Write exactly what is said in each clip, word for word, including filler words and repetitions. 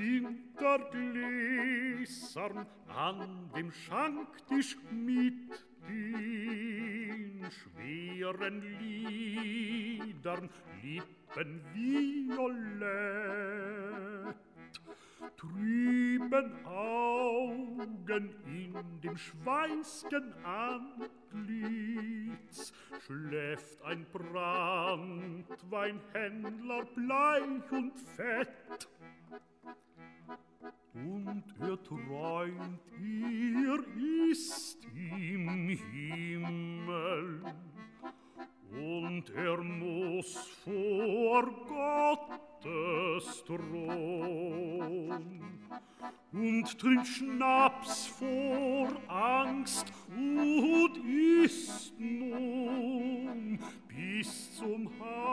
hinter Gläsern an dem Schanktisch mit den schweren Lidern, Lippen violett, trüben Augen in dem schweißgen Antlitz, schläft ein Branntweinhändler bleich und fett. Und er träumt, er ist im Himmel, und er muss vor Gottes Thron und trinkt Schnaps vor Angst und isst nun bis zum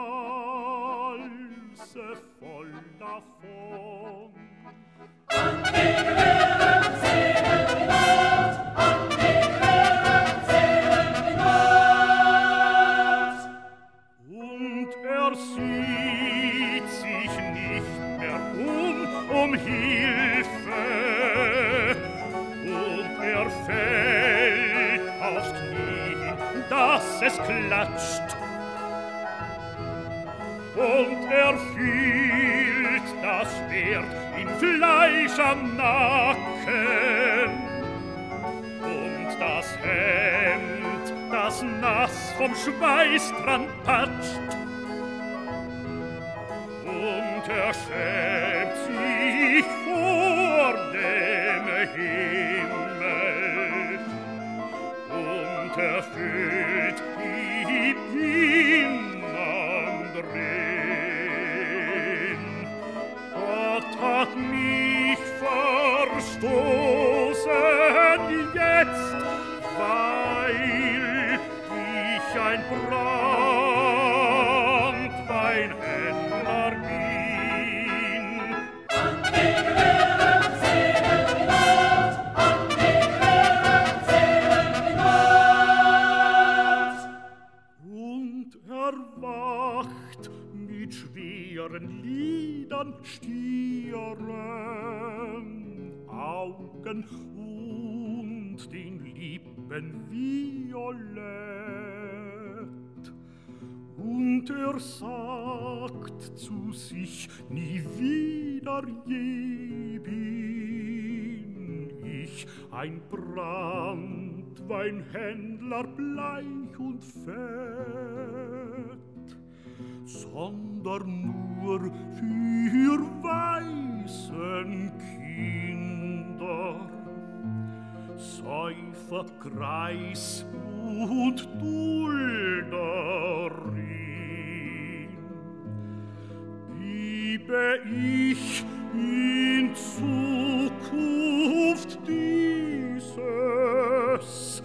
Halse voll davon. Und die Herren singen die Nacht, und die Herren singen die Nacht. Und er sieht sich nicht mehr um, um Hilfe, und er fällt aufs Knie, dass es klatscht. Und er fühlt das Schwert in Fleisch am Nacken und das Hemd, das nass vom Schweiß dran patscht. Und er schämt sich vor dem Himmel und er fühlt ihm innern drin. Gott hat mich verstoßen jetzt, weil ich ein Branntweinhändler bin. Und die Herren singen die Nacht, und die Herren singen die Nacht. Und er wacht mit schweren Lidern, Stieren, Augen und den Lippen violett. Und er sagt zu sich, nie wieder je bin ich ein Branntweinhändler bleich und fett, sondern nur für Waisenkinder, Säufer, Greis und Dulderin, gebe ich in Zukunft dieses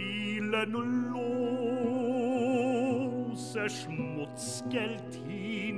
seelenlose Schmutzgeld hin.